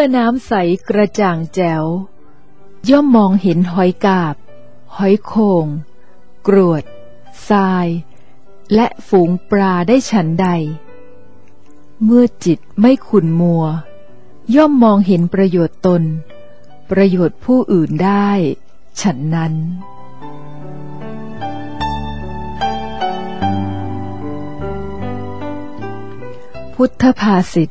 น้ำใสกระจ่างแจ๋วย่อมมองเห็นหอยกาบหอยโข่งกรวดทรายและฝูงปลาได้ฉันใดเมื่อจิตไม่ขุ่นมัวย่อมมองเห็นประโยชน์ตนประโยชน์ผู้อื่นได้ฉันนั้นพุทธภาษิต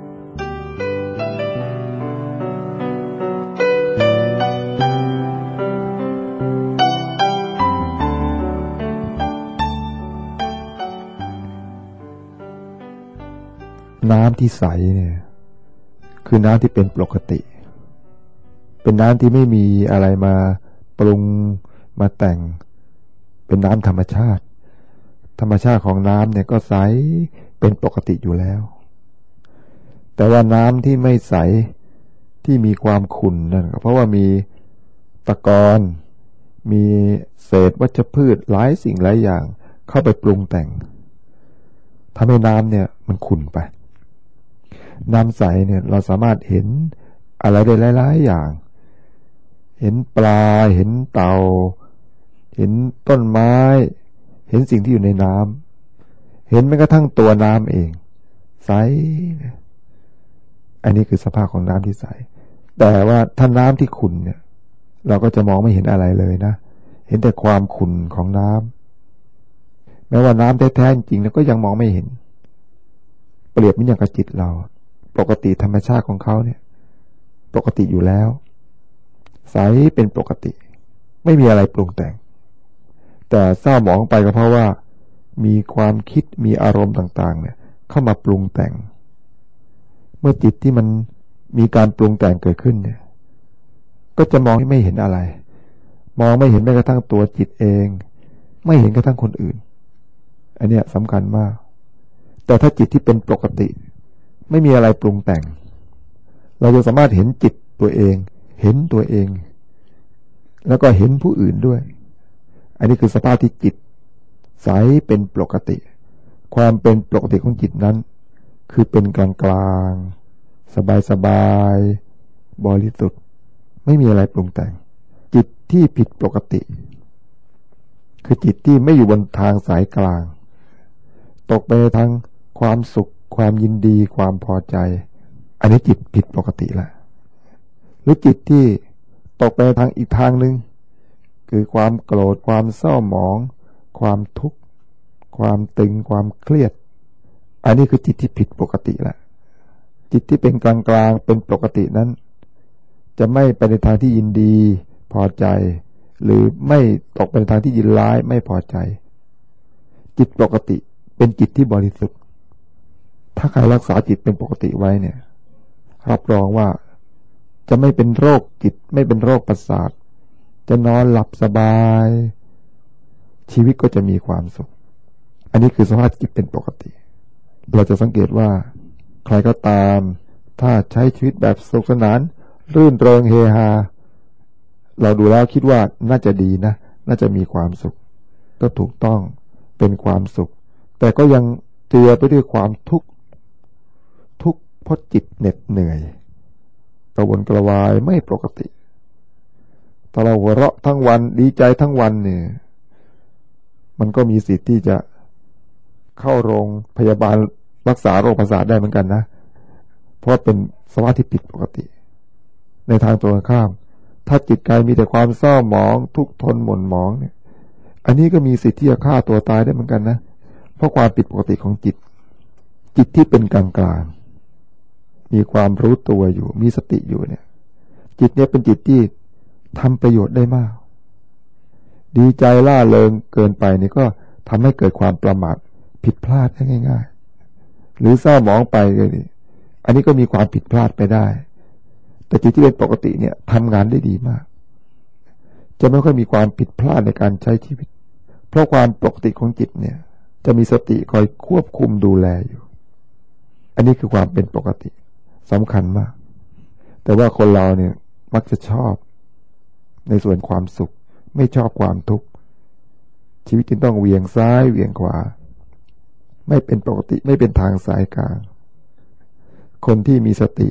น้ำที่ใสเนี่ยคือน้ำที่เป็นปกติเป็นน้ำที่ไม่มีอะไรมาปรุงมาแต่งเป็นน้ำธรรมชาติธรรมชาติของน้ำเนี่ยก็ใสเป็นปกติอยู่แล้วแต่ว่าน้ำที่ไม่ใสที่มีความขุ่นนั่นก็เพราะว่ามีตะกอนมีเศษวัชพืชหลายสิ่งหลายอย่างเข้าไปปรุงแต่งทำให้น้ำเนี่ยมันขุ่นไปน้ำใสเนี่ยเราสามารถเห็นอะไรได้หลายๆอย่างเห็นปลาเห็นเต่าเห็นต้นไม้เห็นสิ่งที่อยู่ในน้ำเห็นแม้กระทั่งตัวน้ำเองใสอันนี้คือสภาพของน้ำที่ใสแต่ว่าถ้าน้ำที่ขุ่นเนี่ยเราก็จะมองไม่เห็นอะไรเลยนะเห็นแต่ความขุ่นของน้ำแม้ว่าน้ำแท้ๆจริงๆแล้วก็ยังมองไม่เห็นเปรียบเหมือนอย่างกับจิตเราปกติธรรมชาติของเขาเนี่ยปกติอยู่แล้วใสเป็นปกติไม่มีอะไรปรุงแต่งแต่เศร้าหมองไปก็เพราะว่ามีความคิดมีอารมณ์ต่างๆเนี่ยเข้ามาปรุงแต่งเมื่อจิตที่มันมีการปรุงแต่งเกิดขึ้นเนี่ยก็จะมองไม่เห็นอะไรมองไม่เห็นแม้กระทั่งตัวจิตเองไม่เห็นกระทั่งคนอื่นอันเนี้ยสำคัญมากแต่ถ้าจิตที่เป็นปกติไม่มีอะไรปรุงแต่งเราจะสามารถเห็นจิตตัวเองเห็นตัวเองแล้วก็เห็นผู้อื่นด้วยอันนี้คือสภาพที่จิตใสเป็นปกติความเป็นปกติของจิตนั้นคือเป็นกลางกลางสบายบริสุทธิ์ไม่มีอะไรปรุงแต่งจิตที่ผิดปกติคือจิตที่ไม่อยู่บนทางสายกลางตกไปทางความสุขความยินดีความพอใจอันนี้จิตผิดปกติละหรือจิตที่ตกไปทางอีกทางหนึ่งคือความโกรธความเศร้าหมองความทุกข์ความตึงความเครียดอันนี้คือจิตที่ผิดปกติละจิตที่เป็นกลางกลางเป็นปกตินั้นจะไม่ไปในทางที่ยินดีพอใจหรือไม่ตกไปในทางที่ยินร้ายไม่พอใจจิตปกติเป็นจิตที่บริสุทธิ์ถ้าใครรักษาจิตเป็นปกติไว้เนี่ยรับรองว่าจะไม่เป็นโรคจิตไม่เป็นโรคประสาทจะนอนหลับสบายชีวิตก็จะมีความสุขอันนี้คือสภาพจิตเป็นปกติเราจะสังเกตว่าใครก็ตามถ้าใช้ชีวิตแบบสนุกสนานรื่นเริงเฮฮาเราดูแล้วคิดว่าน่าจะดีนะน่าจะมีความสุขก็ถูกต้องเป็นความสุขแต่ก็ยังเจือไปด้วยความทุกข์เพราะจิตเหน็ดเหนื่อยกระวนกระวายไม่ปกติถ้าเราหัวเราะทั้งวันดีใจทั้งวันเนี่ยมันก็มีสิทธิ์ที่จะเข้าโรงพยาบาลรักษาโรคประสาทได้เหมือนกันนะเพราะเป็นสภาพที่ผิดปกติในทางตรงข้ามถ้าจิตกายมีแต่ความเศร้าหมองทุกข์ทนหม่นหมองเนี่ยอันนี้ก็มีสิทธิ์ที่จะฆ่าตัวตายได้เหมือนกันนะเพราะความผิดปกติของจิตที่เป็นกลางกลางมีความรู้ตัวอยู่มีสติอยู่เนี่ยจิตเนี่ยเป็นจิตที่ทำประโยชน์ได้มากดีใจล่าเริงเกินไปนี่ก็ทำให้เกิดความประมาทผิดพลาดได้ง่ายๆหรือเศร้าหมองไปเลยอันนี้ก็มีความผิดพลาดไปได้แต่จิตที่เป็นปกติเนี่ยทำงานได้ดีมากจะไม่ค่อยมีความผิดพลาดในการใช้ชีวิตเพราะความปกติของจิตเนี่ยจะมีสติคอยควบคุมดูแลอยู่อันนี้คือความเป็นปกติสำคัญมากแต่ว่าคนเราเนี่ยมักจะชอบในส่วนความสุขไม่ชอบความทุกข์ชีวิตจึงต้องเหวี่ยงซ้ายเหวี่ยงขวาไม่เป็นปกติไม่เป็นทางสายกลางคนที่มีสติ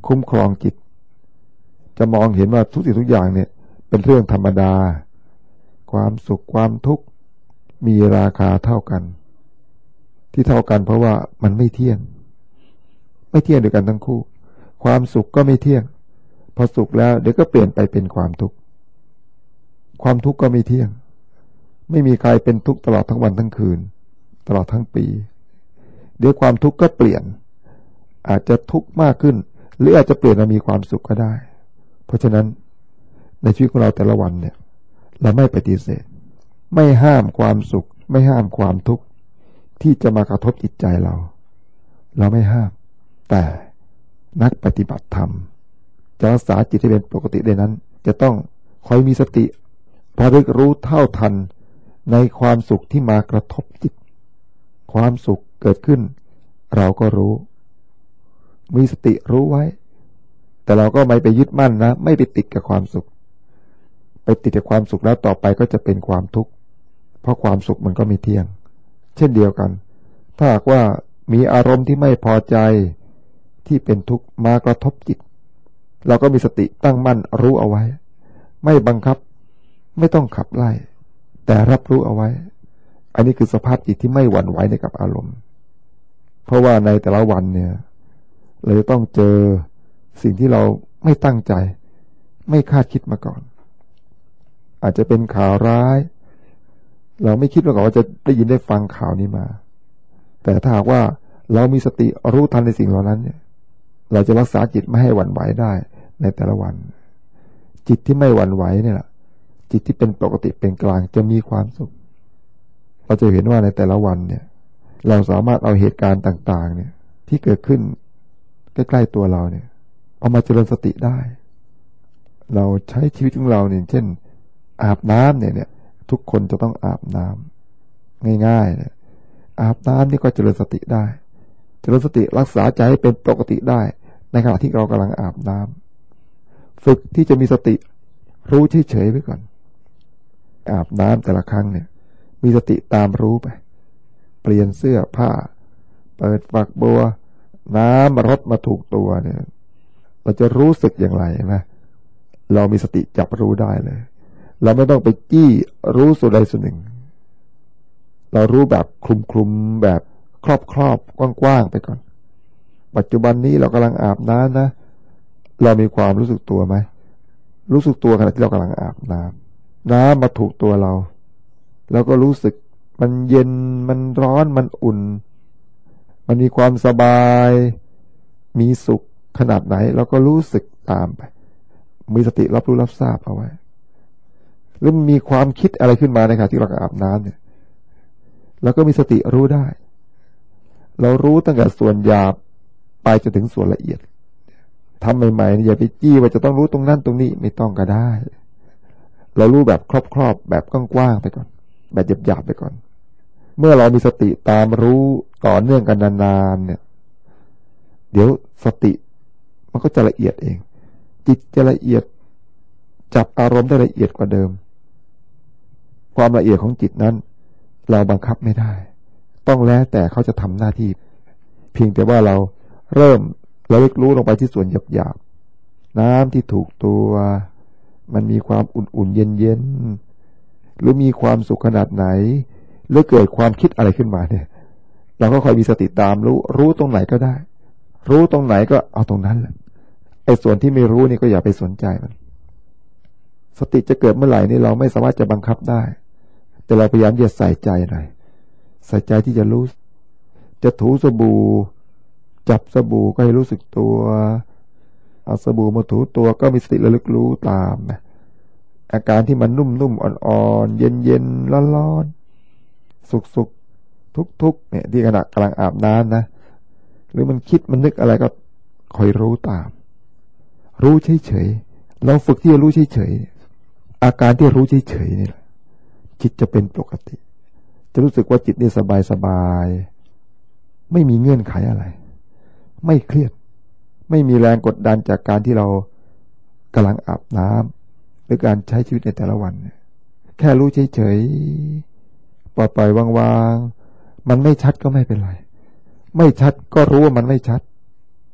คุ้มครองจิตจะมองเห็นว่าทุกสิ่งทุกอย่างเนี่ยเป็นเรื่องธรรมดาความสุขความทุกข์มีราคาเท่ากันที่เท่ากันเพราะว่ามันไม่เที่ยงด้วยกันทั้งคู่ความสุขก็ไม่เที่ยงพอสุขแล้วเดี๋ยวก็เปลี่ยนไปเป็นความทุกข์ความทุกข์ก็ไม่เที่ยงไม่มีใครเป็นทุกข์ตลอดทั้งวันทั้งคืนตลอดทั้งปีเดี๋ยวความทุกข์ก็เปลี่ยนอาจจะทุกข์มากขึ้นหรืออาจจะเปลี่ยนมามีความสุขก็ได้เพราะฉะนั้นในชีวิตของเราแต่ละวันเนี่ยเราไม่ปฏิเสธไม่ห้ามความสุขไม่ห้ามความทุกข์ที่จะมากระทบจิตใจเราไม่ห้ามแต่นักปฏิบัติธรรมจะรักษาจิตให้เป็นปกติได้นั้นจะต้องคอยมีสติระลึกรู้เท่าทันในความสุขที่มากระทบจิตความสุขเกิดขึ้นเราก็รู้มีสติรู้ไว้แต่เราก็ไม่ไปยึดมั่นนะไม่ไปติดกับความสุขไปติดกับความสุขแล้วต่อไปก็จะเป็นความทุกข์เพราะความสุขมันก็ไม่เที่ยงเช่นเดียวกันถ้าหากว่ามีอารมณ์ที่ไม่พอใจที่เป็นทุกข์มากระทบจิตเราก็มีสติตั้งมั่นรู้เอาไว้ไม่บังคับไม่ต้องขับไล่แต่รับรู้เอาไว้อันนี้คือสภาพจิตที่ไม่หวั่นไหวในกับอารมณ์เพราะว่าในแต่ละวันเนี่ยเราจะต้องเจอสิ่งที่เราไม่ตั้งใจไม่คาดคิดมาก่อนอาจจะเป็นข่าวร้ายเราไม่คิดมาก่อนว่าจะได้ยินได้ฟังข่าวนี้มาแต่ถ้าหากว่าเรามีสติรู้ทันในสิ่งเหล่านั้นเนี่ยเราจะรักษาจิตไม่ให้หวั่นไหวได้ในแต่ละวันจิตที่ไม่หวั่นไหวเนี่ยแหละจิตที่เป็นปกติเป็นกลางจะมีความสุขเราจะเห็นว่าในแต่ละวันเนี่ยเราสามารถเอาเหตุการณ์ต่างๆเนี่ยที่เกิดขึ้นใกล้ๆตัวเราเนี่ยเอามาเจริญสติได้เราใช้ชีวิตของเราเนี่ยเช่นอาบน้ำเนี่ยทุกคนจะต้องอาบน้ำง่ายๆเนี่ยอาบน้ำนี่ก็เจริญสติได้เจริญสติรักษาใจให้เป็นปกติได้ในขณะที่เรากำลังอาบน้ำฝึกที่จะมีสติรู้เฉยๆไว้ก่อนอาบน้ำแต่ละครั้งเนี่ยมีสติตามรู้ไปเปลี่ยนเสื้อผ้าเปิดฝักบัวน้ำรดมาถูกตัวเนี่ยเราจะรู้สึกอย่างไรไหมเรามีสติจับรู้ได้เลยเราไม่ต้องไปจี้รู้ส่วนใดส่วนหนึ่งเรารู้แบบคลุมๆแบบครอบกว้างๆไปก่อนปัจจุบันนี้เรากำลังอาบน้ำนะเรามีความรู้สึกตัวไหมรู้สึกตัวขณะที่เรากำลังอาบน้ำมาถูกตัวเราแล้วก็รู้สึกมันเย็นมันร้อนมันอุ่นมันมีความสบายมีสุขขนาดไหนเราก็รู้สึกตามไปมีสติรับรู้รับทราบเอาไว้หรือมีความคิดอะไรขึ้นมาในขณะที่เราอาบน้ำเนี่ยเราก็มีสติรู้ได้เรารู้ตั้งแต่ส่วนหยาบไปจนถึงส่วนละเอียดทำใหม่ๆอย่าไปจี้ว่าจะต้องรู้ตรงนั้นตรงนี้ไม่ต้องก็ได้เรารู้แบบครอบแบบกว้างๆไปก่อนแบบหยาบๆไปก่อนเมื่อเรามีสติตามรู้ต่อเนื่องกันนานๆเนี่ยเดี๋ยวสติมันก็จะละเอียดเองจิตจะละเอียดจับอารมณ์ได้ละเอียดกว่าเดิมความละเอียดของจิตนั้นเราบังคับไม่ได้ต้องแล้วแต่เขาจะทำหน้าที่เพียงแต่ว่าเราเริ่มระลึกรู้ลงไปที่ส่วนหยาบๆน้ำที่ถูกตัวมันมีความอุ่นๆเย็นๆหรือมีความสุขขนาดไหนหรือเกิดความคิดอะไรขึ้นมาเนี่ยเราก็คอยมีสติตามรู้ตรงไหนก็ได้รู้ตรงไหนก็เอาตรงนั้นแหละไอ้ส่วนที่ไม่รู้นี่ก็อย่าไปสนใจมันสติจะเกิดเมื่อไหร่นี่เราไม่สามารถจะบังคับได้แต่เราพยายามจะใส่ใจหน่อยใส่ใจที่จะรู้จะถูสบู่จับสบู่ก็ให้รู้สึกตัวเอาสบู่มาถูตัวก็มีสติระลึกรู้ตามนะอาการที่มันนุ่มๆอ่อนๆเย็นๆร้อนๆสุกๆทุกๆเนี่ยที่ขณะกำลังอาบน้ำนะหรือมันคิดมันนึกอะไรก็คอยรู้ตามรู้เฉยๆเราฝึกที่จะรู้เฉยๆอาการที่รู้เฉยๆนี่แหละจิตจะเป็นปกติจะรู้สึกว่าจิตนี่สบายๆไม่มีเงื่อนไขอะไรไม่เครียดไม่มีแรงกดดันจากการที่เรากำลังอาบน้ำหรือการใช้ชีวิตในแต่ละวันแค่รู้เฉยๆปล่อยๆวางๆมันไม่ชัดก็ไม่เป็นไรไม่ชัดก็รู้ว่ามันไม่ชัด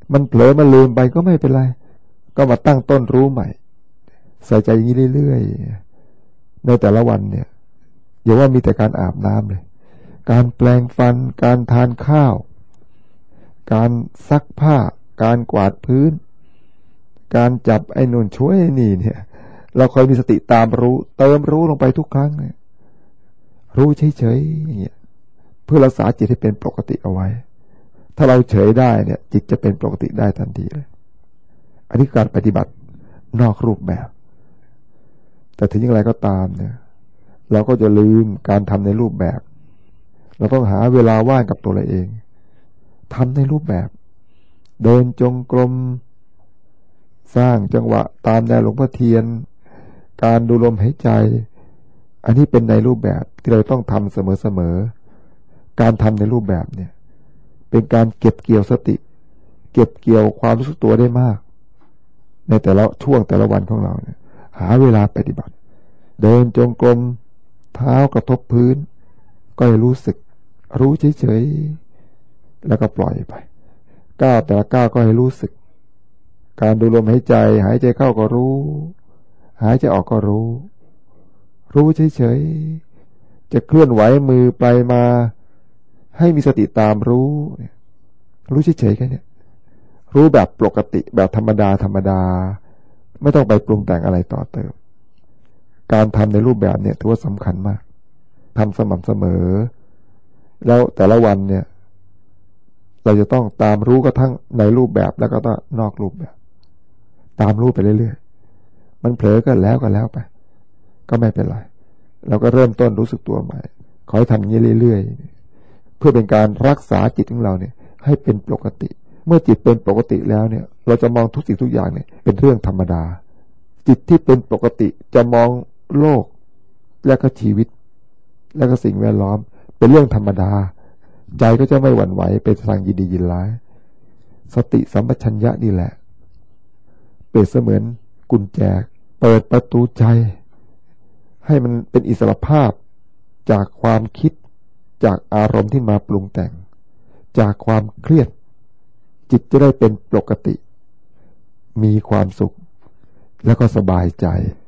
มันเผลอมันลืมไปก็ไม่เป็นไรก็มาตั้งต้นรู้ใหม่ใส่ใจอย่างนี้เรื่อยๆในแต่ละวันเนี่ยอย่าว่ามีแต่การอาบน้ำเลยการแปรงฟันการทานข้าวการซักผ้าการกวาดพื้นการจับไอ้นู่นช่วยไอ้นี่เนี่ยเราคอยมีสติตามรู้เติมรู้ลงไปทุกครั้งเนี่ยรู้เฉยๆอย่างเงี้ยเพื่อรักษาจิตให้เป็นปกติเอาไว้ถ้าเราเฉยได้เนี่ยจิตจะเป็นปกติได้ทันทีเลยอันนี้การปฏิบัตินอกรูปแบบแต่ถึงอย่างไรก็ตามเนี่ยเราก็จะลืมการทำในรูปแบบเราต้องหาเวลาว่างกับตัวเราเองทำในรูปแบบเดินจงกรมสร้างจังหวะตามแนวหลวงพ่อเทียนการดูลมหายใจอันนี้เป็นในรูปแบบที่เราต้องทำเสมอๆการทำในรูปแบบเนี่ยเป็นการเก็บเกี่ยวสติเก็บเกี่ยวความรู้สึกตัวได้มากในแต่ละช่วงแต่ละวันของเราเนี่ยหาเวลาปฏิบัติเดินจงกรมเท้ากระทบพื้นก็ให้รู้สึกรู้เฉยๆแล้วก็ปล่อยไปก้าวแต่ละก้าวก็ให้รู้สึกการดูลมหายใจหายใจเข้าก็รู้หายใจออกก็รู้เฉยๆจะเคลื่อนไหวมือไปมาให้มีสติตามรู้เฉยๆแค่นี้รู้แบบปกติแบบธรรมดาไม่ต้องไปปรุงแต่งอะไรต่อเติมการทำในรูปแบบเนี่ยถือว่าสำคัญมากทำสม่ำเสมอแล้วแต่ละวันเนี่ยเราจะต้องตามรู้กระทั่งในรูปแบบแล้วก็ต้องนอกรูปแบบตามรู้ไปเรื่อยๆมันเผลอก็แล้วไปก็ไม่เป็นไรเราก็เริ่มต้นรู้สึกตัวใหม่ขอให้ทำอย่างนี้เรื่อยๆเพื่อเป็นการรักษาจิตของเราเนี่ยให้เป็นปกติเมื่อจิตเป็นปกติแล้วเนี่ยเราจะมองทุกสิ่งทุกอย่างเนี่ยเป็นเรื่องธรรมดาจิตที่เป็นปกติจะมองโลกและก็ชีวิตและก็สิ่งแวดล้อมเป็นเรื่องธรรมดาใจก็จะไม่หวั่นไหวไปทางยินดียินร้ายสติสัมปชัญญะนี่แหละเปรียบเสมือนกุญแจเปิดประตูใจให้มันเป็นอิสรภาพจากความคิดจากอารมณ์ที่มาปรุงแต่งจากความเครียดจิตจะได้เป็นปกติมีความสุขแล้วก็สบายใจ